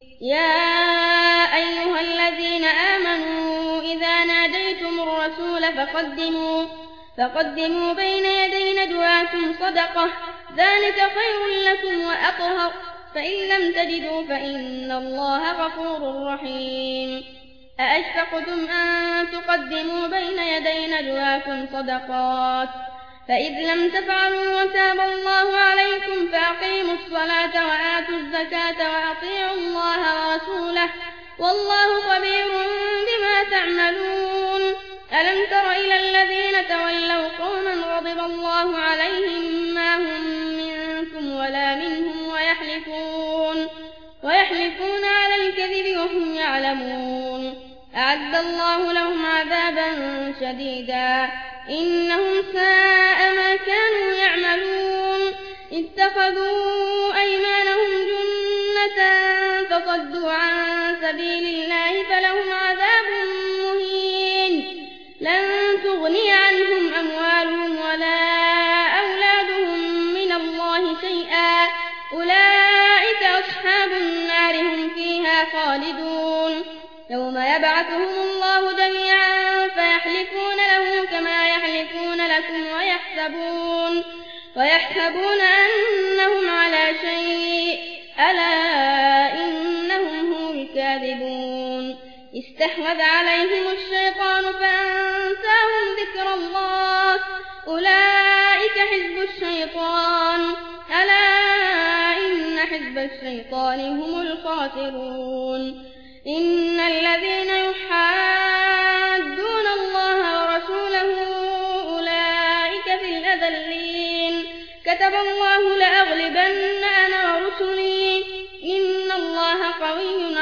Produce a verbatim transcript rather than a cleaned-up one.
يا أيها الذين آمنوا إذا ناديتم الرسول فقدموا, فقدموا بين يدي نجواكم صدقة ذلك خير لكم وأطهر فإن لم تجدوا فإن الله غفور رحيم. أأشفقتم أن تقدموا بين يدي نجواكم صدقات فإذ لم تفعلوا وتاب الله عليكم فأقيموا الصلاة وآتوا الزكاة وأطيعوا الله ورسوله والله خبير بما تعملون. ألم تر إلى الذين تولوا قوما غضب الله عليهم ما هم منكم ولا منهم ويحلفون, ويحلفون على الكذب وهم يعلمون. أعد الله لهم عذابا شديدا إنهم ساء ما كانوا يعملون. اتخذوا أيمانهم جنة فصدوا عن سبيل الله فلهم عذاب مهين لن تغني عنهم أموالهم ولا أولادهم من الله شيئا أولئك أصحاب النار هم فيها خالدون. يوم يبعثهم الله جميعا فيحلفون له كما يحلفون لكم ويحسبون, ويحسبون أنهم على شيء ألا إنهم هم الكاذبون. استحوذ عليهم الشيطان فأنساهم ذكر الله أولئك حزب الشيطان ألا إن حزب الشيطان هم الخاسرون. إن الذين يحادون الله ورسوله أولئك في الأذلين كتب الله لأغلبن أنا ورسلي إن الله قوي